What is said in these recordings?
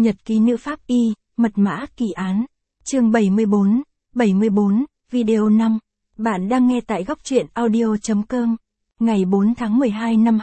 Nhật ký nữ pháp y, mật mã kỳ án. Chương 74, video 5. Bạn đang nghe tại góc truyện audio.com. Ngày 4 tháng 12 năm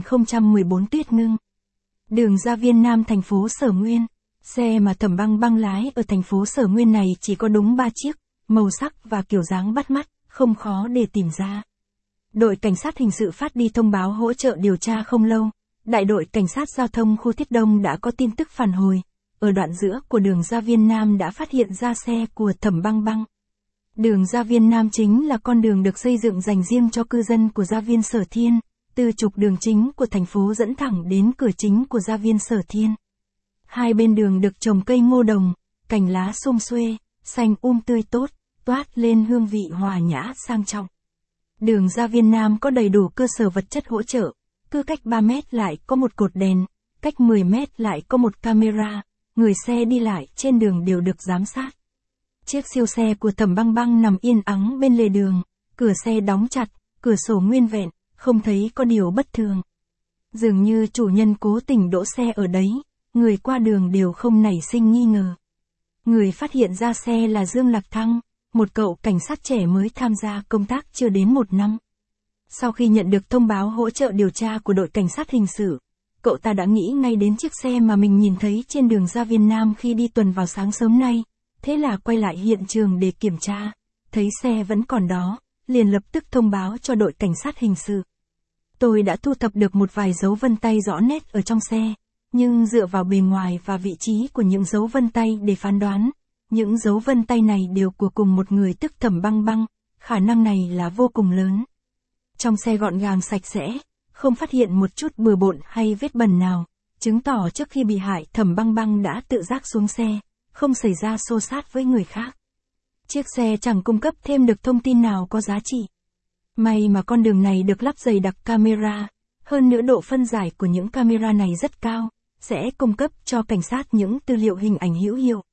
2014 tuyết ngưng. Đường Gia Viên Nam thành phố Sở Nguyên. Xe mà Thẩm Băng Băng lái ở thành phố Sở Nguyên này chỉ có đúng 3 chiếc, màu sắc và kiểu dáng bắt mắt, không khó để tìm ra. Đội cảnh sát hình sự phát đi thông báo hỗ trợ điều tra không lâu. Đại đội cảnh sát giao thông khu Thiết Đông đã có tin tức phản hồi. Ở đoạn giữa của đường Gia Viên Nam đã phát hiện ra xe của Thẩm Băng Băng. Đường Gia Viên Nam chính là con đường được xây dựng dành riêng cho cư dân của Gia Viên Sở Thiên, từ trục đường chính của thành phố dẫn thẳng đến cửa chính của Gia Viên Sở Thiên. Hai bên đường được trồng cây ngô đồng, cành lá xum xuê, xanh tươi tốt, toát lên hương vị hòa nhã sang trọng. Đường Gia Viên Nam có đầy đủ cơ sở vật chất hỗ trợ, cứ cách 3 mét lại có một cột đèn, cách 10 mét lại có một camera, người xe đi lại trên đường đều được giám sát. Chiếc siêu xe của Thẩm Băng Băng nằm yên ắng bên lề đường, cửa xe đóng chặt, cửa sổ nguyên vẹn, không thấy có điều bất thường. Dường như chủ nhân cố tình đỗ xe ở đấy, người qua đường đều không nảy sinh nghi ngờ. Người phát hiện ra xe là Dương Lạc Thăng, một cậu cảnh sát trẻ mới tham gia công tác chưa đến 1 năm. Sau khi nhận được thông báo hỗ trợ điều tra của đội cảnh sát hình sự, cậu ta đã nghĩ ngay đến chiếc xe mà mình nhìn thấy trên đường Gia Viên Nam khi đi tuần vào sáng sớm nay, thế là quay lại hiện trường để kiểm tra, thấy xe vẫn còn đó, liền lập tức thông báo cho đội cảnh sát hình sự. Tôi đã thu thập được một vài dấu vân tay rõ nét ở trong xe, nhưng dựa vào bề ngoài và vị trí của những dấu vân tay để phán đoán, những dấu vân tay này đều của cùng một người tức Thẩm Băng Băng, khả năng này là vô cùng lớn. Trong xe gọn gàng sạch sẽ, không phát hiện một chút bừa bộn hay vết bẩn nào, chứng tỏ trước khi bị hại Thẩm Băng Băng đã tự giác xuống xe, không xảy ra xô xát với người khác. Chiếc xe chẳng cung cấp thêm được thông tin nào có giá trị. May mà con đường này được lắp dày đặc camera, hơn nữa độ phân giải của những camera này rất cao, sẽ cung cấp cho cảnh sát những tư liệu hình ảnh hữu hiệu.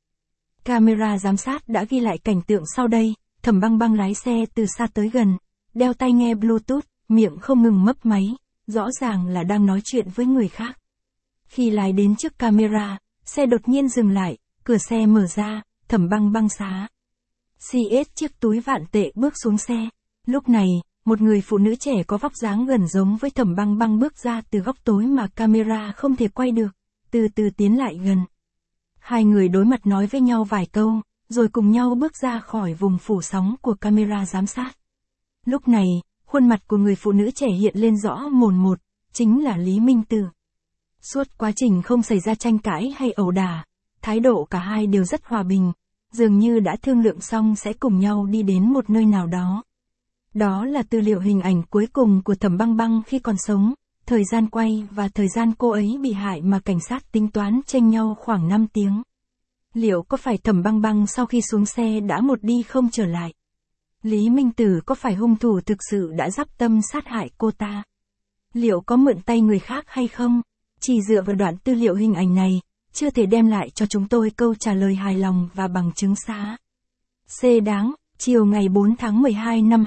Camera giám sát đã ghi lại cảnh tượng sau đây, Thẩm Băng Băng lái xe từ xa tới gần, đeo tai nghe Bluetooth, miệng không ngừng mấp máy, rõ ràng là đang nói chuyện với người khác. Khi lái đến trước camera, xe đột nhiên dừng lại, cửa xe mở ra, Thẩm Băng Băng xá CS chiếc túi vạn tệ bước xuống xe. Lúc này, một người phụ nữ trẻ có vóc dáng gần giống với Thẩm Băng Băng bước ra từ góc tối mà camera không thể quay được, từ từ tiến lại gần. Hai người đối mặt nói với nhau vài câu, rồi cùng nhau bước ra khỏi vùng phủ sóng của camera giám sát. Lúc này, khuôn mặt của người phụ nữ trẻ hiện lên rõ mồn một, chính là Lý Minh Tử. Suốt quá trình không xảy ra tranh cãi hay ẩu đả, thái độ cả hai đều rất hòa bình, dường như đã thương lượng xong sẽ cùng nhau đi đến một nơi nào đó. Đó là tư liệu hình ảnh cuối cùng của Thẩm Băng Băng khi còn sống, thời gian quay và thời gian cô ấy bị hại mà cảnh sát tính toán chênh nhau khoảng 5 tiếng. Liệu có phải Thẩm Băng Băng sau khi xuống xe đã một đi không trở lại? Lý Minh Tử có phải hung thủ thực sự đã dắp tâm sát hại cô ta? Liệu có mượn tay người khác hay không? Chỉ dựa vào đoạn tư liệu hình ảnh này, chưa thể đem lại cho chúng tôi câu trả lời hài lòng và bằng chứng xá. C đáng, chiều ngày 4 tháng 12 năm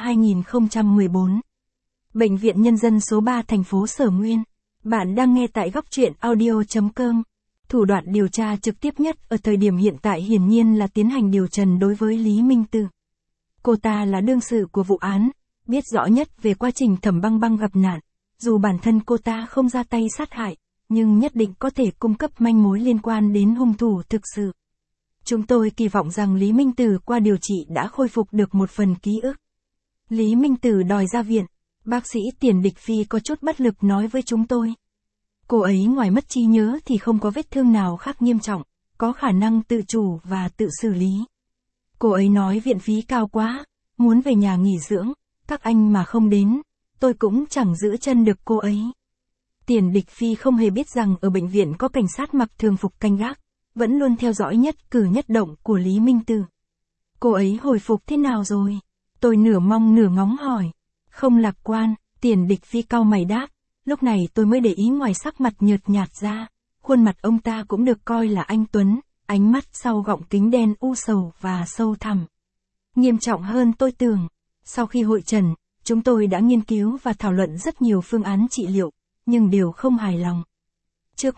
2014. Bệnh viện Nhân dân số 3 thành phố Sở Nguyên. Bạn đang nghe tại góc truyện audio.com. Thủ đoạn điều tra trực tiếp nhất ở thời điểm hiện tại hiển nhiên là tiến hành điều trần đối với Lý Minh Tử. Cô ta là đương sự của vụ án, biết rõ nhất về quá trình Thẩm Băng Băng gặp nạn, dù bản thân cô ta không ra tay sát hại, nhưng nhất định có thể cung cấp manh mối liên quan đến hung thủ thực sự. Chúng tôi kỳ vọng rằng Lý Minh Tử qua điều trị đã khôi phục được một phần ký ức. Lý Minh Tử đòi ra viện, bác sĩ Tiền Địch Phi có chút bất lực nói với chúng tôi. Cô ấy ngoài mất trí nhớ thì không có vết thương nào khác nghiêm trọng, có khả năng tự chủ và tự xử lý. Cô ấy nói viện phí cao quá, muốn về nhà nghỉ dưỡng, các anh mà không đến, tôi cũng chẳng giữ chân được cô ấy. Tiền Địch Phi không hề biết rằng ở bệnh viện có cảnh sát mặc thường phục canh gác, vẫn luôn theo dõi nhất cử nhất động của Lý Minh Tử. Cô ấy hồi phục thế nào rồi? Tôi nửa mong nửa ngóng hỏi. Không lạc quan, Tiền Địch Phi cau mày đáp. Lúc này tôi mới để ý ngoài sắc mặt nhợt nhạt ra, khuôn mặt ông ta cũng được coi là anh tuấn, ánh mắt sau gọng kính đen u sầu và sâu thẳm. Nghiêm trọng hơn tôi tưởng. Sau khi hội trần, chúng tôi đã nghiên cứu và thảo luận rất nhiều phương án trị liệu, nhưng đều không hài lòng. Trước mắt,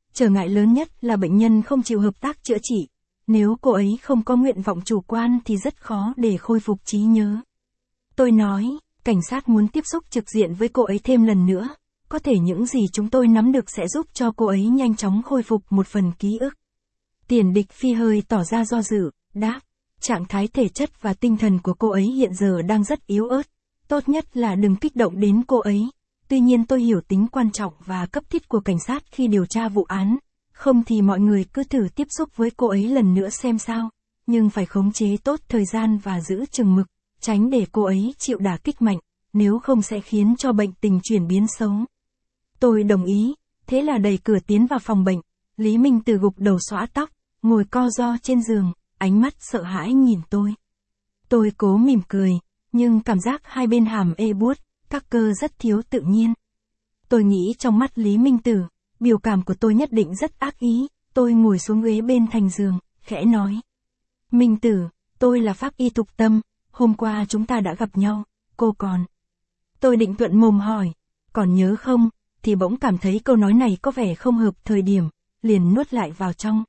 trở ngại lớn nhất là bệnh nhân không chịu hợp tác chữa trị. Nếu cô ấy không có nguyện vọng chủ quan thì rất khó để khôi phục trí nhớ. Tôi nói, cảnh sát muốn tiếp xúc trực diện với cô ấy thêm lần nữa. Có thể những gì chúng tôi nắm được sẽ giúp cho cô ấy nhanh chóng khôi phục một phần ký ức. Tiền Địch Phi hơi tỏ ra do dự, đáp, trạng thái thể chất và tinh thần của cô ấy hiện giờ đang rất yếu ớt. Tốt nhất là đừng kích động đến cô ấy. Tuy nhiên tôi hiểu tính quan trọng và cấp thiết của cảnh sát khi điều tra vụ án. Không thì mọi người cứ thử tiếp xúc với cô ấy lần nữa xem sao. Nhưng phải khống chế tốt thời gian và giữ chừng mực, tránh để cô ấy chịu đả kích mạnh, nếu không sẽ khiến cho bệnh tình chuyển biến xấu. Tôi đồng ý, thế là đẩy cửa tiến vào phòng bệnh. Lý Minh Từ gục đầu xõa tóc, ngồi co ro trên giường, ánh mắt sợ hãi nhìn tôi. Tôi cố mỉm cười, nhưng cảm giác hai bên hàm ê buốt, các cơ rất thiếu tự nhiên. Tôi nghĩ trong mắt Lý Minh Tử, biểu cảm của tôi nhất định rất ác ý. Tôi ngồi xuống ghế bên thành giường, khẽ nói. Minh Tử, tôi là pháp y Tục Tâm, hôm qua chúng ta đã gặp nhau, cô còn. Tôi định thuận mồm hỏi, còn nhớ không, thì bỗng cảm thấy câu nói này có vẻ không hợp thời điểm, liền nuốt lại vào trong.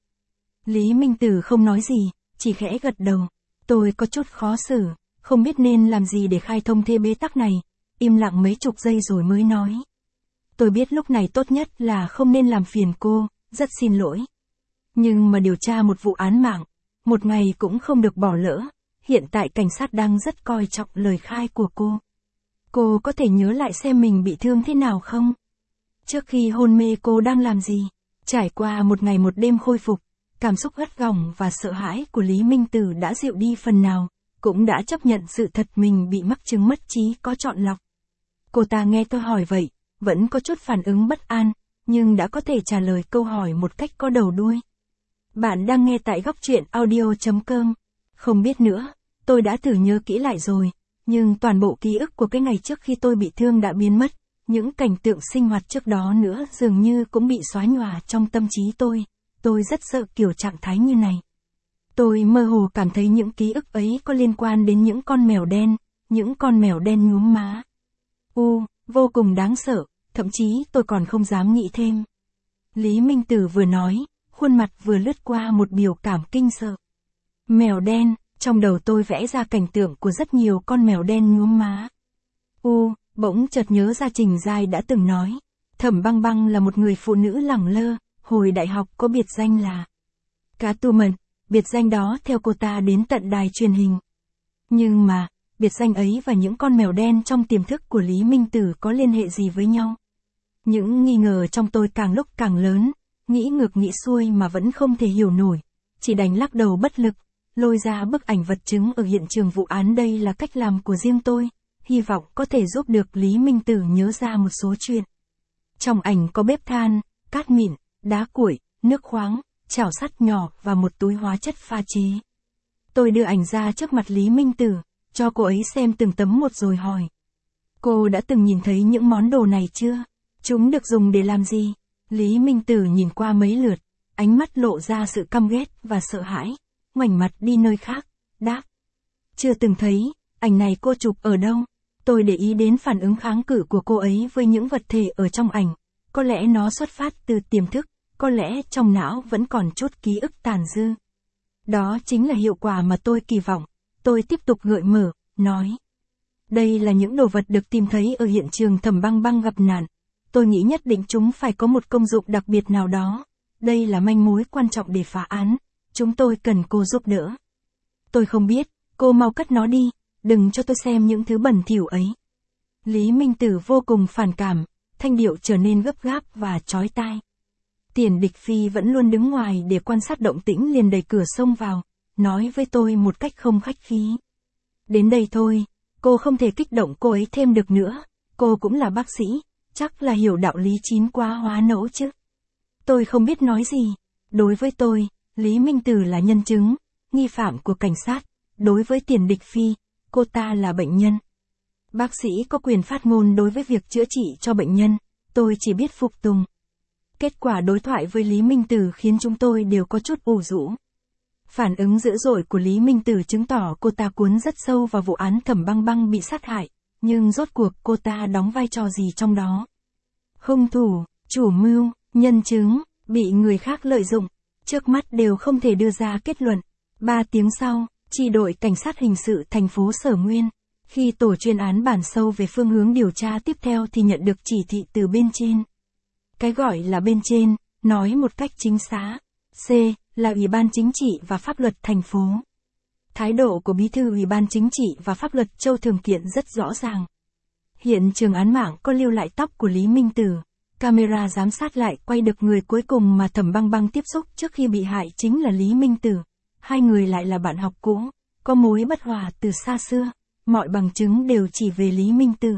Lý Minh Tử không nói gì, chỉ khẽ gật đầu. Tôi có chút khó xử, không biết nên làm gì để khai thông thế bế tắc này, im lặng mấy chục giây rồi mới nói. Tôi biết lúc này tốt nhất là không nên làm phiền cô, rất xin lỗi. Nhưng mà điều tra một vụ án mạng, một ngày cũng không được bỏ lỡ, hiện tại cảnh sát đang rất coi trọng lời khai của cô. Cô có thể nhớ lại xem mình bị thương thế nào không? Trước khi hôn mê cô đang làm gì? Trải qua một ngày một đêm khôi phục, cảm xúc gắt gỏng và sợ hãi của Lý Minh Tử đã dịu đi phần nào, cũng đã chấp nhận sự thật mình bị mắc chứng mất trí có chọn lọc. Cô ta nghe tôi hỏi vậy, vẫn có chút phản ứng bất an, nhưng đã có thể trả lời câu hỏi một cách có đầu đuôi. Bạn đang nghe tại góc truyện audio.com. Không biết nữa, tôi đã thử nhớ kỹ lại rồi, nhưng toàn bộ ký ức của cái ngày trước khi tôi bị thương đã biến mất, những cảnh tượng sinh hoạt trước đó nữa dường như cũng bị xóa nhòa trong tâm trí tôi rất sợ kiểu trạng thái như này. Tôi mơ hồ cảm thấy những ký ức ấy có liên quan đến những con mèo đen nhuốm má. Vô cùng đáng sợ, thậm chí tôi còn không dám nghĩ thêm. Lý Minh Tử vừa nói, khuôn mặt vừa lướt qua một biểu cảm kinh sợ. Mèo đen, trong đầu tôi vẽ ra cảnh tượng của rất nhiều con mèo đen nhuốm má. Bỗng chợt nhớ ra Trình Giai đã từng nói, Thẩm Băng Băng là một người phụ nữ lẳng lơ, hồi đại học có biệt danh là Cá Tu Mật, biệt danh đó theo cô ta đến tận đài truyền hình. Nhưng mà, biệt danh ấy và những con mèo đen trong tiềm thức của Lý Minh Tử có liên hệ gì với nhau? Những nghi ngờ trong tôi càng lúc càng lớn, nghĩ ngược nghĩ xuôi mà vẫn không thể hiểu nổi, chỉ đành lắc đầu bất lực, lôi ra bức ảnh vật chứng ở hiện trường vụ án. Đây là cách làm của riêng tôi, hy vọng có thể giúp được Lý Minh Tử nhớ ra một số chuyện. Trong ảnh có bếp than, cát mịn, đá cuội, nước khoáng, chảo sắt nhỏ và một túi hóa chất pha chế. Tôi đưa ảnh ra trước mặt Lý Minh Tử, cho cô ấy xem từng tấm một rồi hỏi. Cô đã từng nhìn thấy những món đồ này chưa? Chúng được dùng để làm gì? Lý Minh Tử nhìn qua mấy lượt, ánh mắt lộ ra sự căm ghét và sợ hãi, ngoảnh mặt đi nơi khác, đáp. Chưa từng thấy, ảnh này cô chụp ở đâu? Tôi để ý đến phản ứng kháng cự của cô ấy với những vật thể ở trong ảnh, có lẽ nó xuất phát từ tiềm thức, có lẽ trong não vẫn còn chút ký ức tàn dư. Đó chính là hiệu quả mà tôi kỳ vọng. Tôi tiếp tục gợi mở, nói. Đây là những đồ vật được tìm thấy ở hiện trường Thẩm Băng Băng gặp nạn. Tôi nghĩ nhất định chúng phải có một công dụng đặc biệt nào đó. Đây là manh mối quan trọng để phá án. Chúng tôi cần cô giúp đỡ. Tôi không biết, cô mau cất nó đi, đừng cho tôi xem những thứ bẩn thỉu ấy. Lý Minh Tử vô cùng phản cảm, thanh điệu trở nên gấp gáp và chói tai. Tiền Địch Phi vẫn luôn đứng ngoài để quan sát động tĩnh liền đẩy cửa xông vào, nói với tôi một cách không khách khí. Đến đây thôi, cô không thể kích động cô ấy thêm được nữa, cô cũng là bác sĩ, chắc là hiểu đạo lý chín quá hóa nẫu chứ. Tôi không biết nói gì, đối với tôi, Lý Minh Tử là nhân chứng, nghi phạm của cảnh sát, đối với Tiền Địch Phi, cô ta là bệnh nhân. Bác sĩ có quyền phát ngôn đối với việc chữa trị cho bệnh nhân, tôi chỉ biết phục tùng. Kết quả đối thoại với Lý Minh Tử khiến chúng tôi đều có chút ủ rũ. Phản ứng dữ dội của Lý Minh Tử chứng tỏ cô ta cuốn rất sâu vào vụ án Thẩm Băng Băng bị sát hại, nhưng rốt cuộc cô ta đóng vai trò gì trong đó? Hung thủ, chủ mưu, nhân chứng, bị người khác lợi dụng, trước mắt đều không thể đưa ra kết luận. 3 tiếng sau, chi đội cảnh sát hình sự thành phố Sở Nguyên, khi tổ chuyên án bàn sâu về phương hướng điều tra tiếp theo thì nhận được chỉ thị từ bên trên. Cái gọi là bên trên, nói một cách chính xác, C, là Ủy ban Chính trị và Pháp luật thành phố. Thái độ của Bí thư Ủy ban Chính trị và Pháp luật Châu Thường Kiện rất rõ ràng. Hiện trường án mạng có lưu lại tóc của Lý Minh Tử, camera giám sát lại quay được người cuối cùng mà Thẩm Băng Băng tiếp xúc trước khi bị hại chính là Lý Minh Tử. Hai người lại là bạn học cũ, có mối bất hòa từ xa xưa, mọi bằng chứng đều chỉ về Lý Minh Tử.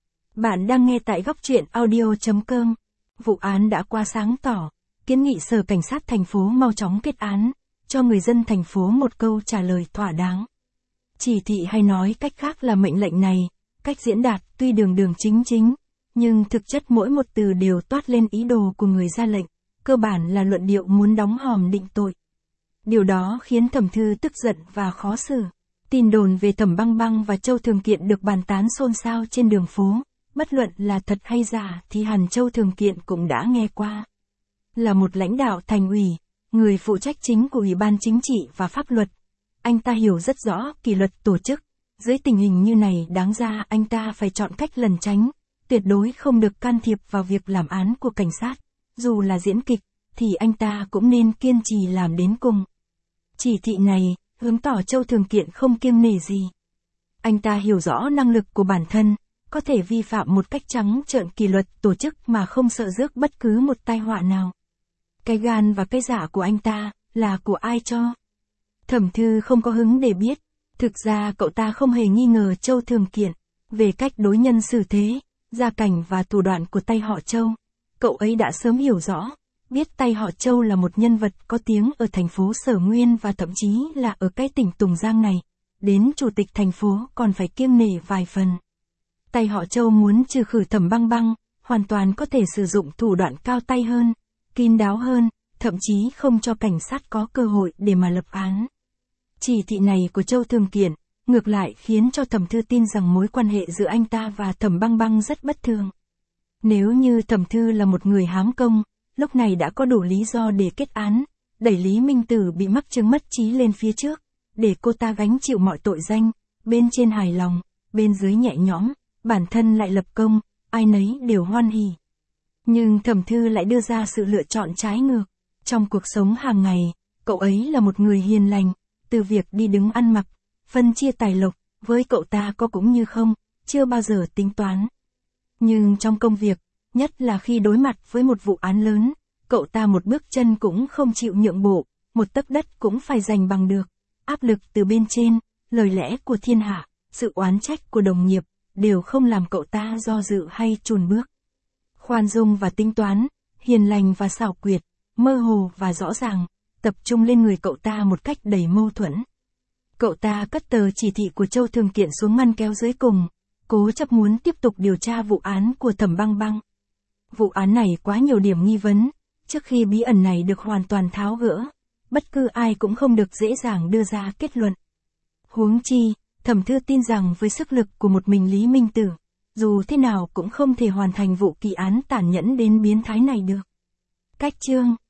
Bạn đang nghe tại góc truyện audio.com. Vụ án đã qua sáng tỏ, kiến nghị Sở Cảnh sát thành phố mau chóng kết án, cho người dân thành phố một câu trả lời thỏa đáng. Chỉ thị hay nói cách khác là mệnh lệnh này, cách diễn đạt tuy đường đường chính chính, nhưng thực chất mỗi một từ đều toát lên ý đồ của người ra lệnh, cơ bản là luận điệu muốn đóng hòm định tội. Điều đó khiến Thẩm Thư tức giận và khó xử. Tin đồn về Thẩm Băng Băng và Châu Thường Kiện được bàn tán xôn xao trên đường phố, bất luận là thật hay giả thì hẳn Châu Thường Kiện cũng đã nghe qua. Là một lãnh đạo thành ủy, người phụ trách chính của Ủy ban Chính trị và Pháp luật, anh ta hiểu rất rõ kỷ luật tổ chức. Dưới tình hình như này đáng ra anh ta phải chọn cách lẩn tránh, tuyệt đối không được can thiệp vào việc làm án của cảnh sát. Dù là diễn kịch, thì anh ta cũng nên kiên trì làm đến cùng. Chỉ thị này, hướng tỏ Châu Thường Kiện không kiêng nể gì. Anh ta hiểu rõ năng lực của bản thân, có thể vi phạm một cách trắng trợn kỷ luật tổ chức mà không sợ rước bất cứ một tai họa nào. Cái gan và cái dạ của anh ta, là của ai cho? Thẩm Thư không có hứng để biết. Thực ra cậu ta không hề nghi ngờ Châu Thường Kiện, về cách đối nhân xử thế, gia cảnh và thủ đoạn của tay họ Châu. Cậu ấy đã sớm hiểu rõ, biết tay họ Châu là một nhân vật có tiếng ở thành phố Sở Nguyên và thậm chí là ở cái tỉnh Tùng Giang này. Đến chủ tịch thành phố còn phải kiêng nể vài phần. Tay họ Châu muốn trừ khử Thẩm Băng Băng, hoàn toàn có thể sử dụng thủ đoạn cao tay hơn, kín đáo hơn, thậm chí không cho cảnh sát có cơ hội để mà lập án. Chỉ thị này của Châu Thường Kiện, ngược lại khiến cho Thẩm Thư tin rằng mối quan hệ giữa anh ta và Thẩm Băng Băng rất bất thường. Nếu như Thẩm Thư là một người hám công, lúc này đã có đủ lý do để kết án, đẩy Lý Minh Tử bị mắc chứng mất trí lên phía trước, để cô ta gánh chịu mọi tội danh, bên trên hài lòng, bên dưới nhẹ nhõm, bản thân lại lập công, ai nấy đều hoan hỉ. Nhưng Thẩm Thư lại đưa ra sự lựa chọn trái ngược. Trong cuộc sống hàng ngày, cậu ấy là một người hiền lành, từ việc đi đứng ăn mặc, phân chia tài lộc, với cậu ta có cũng như không, chưa bao giờ tính toán. Nhưng trong công việc, nhất là khi đối mặt với một vụ án lớn, cậu ta một bước chân cũng không chịu nhượng bộ, một tấc đất cũng phải giành bằng được. Áp lực từ bên trên, lời lẽ của thiên hạ, sự oán trách của đồng nghiệp, đều không làm cậu ta do dự hay chùn bước. Khoan dung và tính toán, hiền lành và xảo quyệt, mơ hồ và rõ ràng, tập trung lên người cậu ta một cách đầy mâu thuẫn. Cậu ta cất tờ chỉ thị của Châu Thường Kiện xuống ngăn kéo dưới cùng, cố chấp muốn tiếp tục điều tra vụ án của Thẩm Băng Băng. Vụ án này quá nhiều điểm nghi vấn, trước khi bí ẩn này được hoàn toàn tháo gỡ, bất cứ ai cũng không được dễ dàng đưa ra kết luận. Huống chi, Thẩm Thư tin rằng với sức lực của một mình Lý Minh Tử, dù thế nào cũng không thể hoàn thành vụ kỳ án tàn nhẫn đến biến thái này được. Cách chương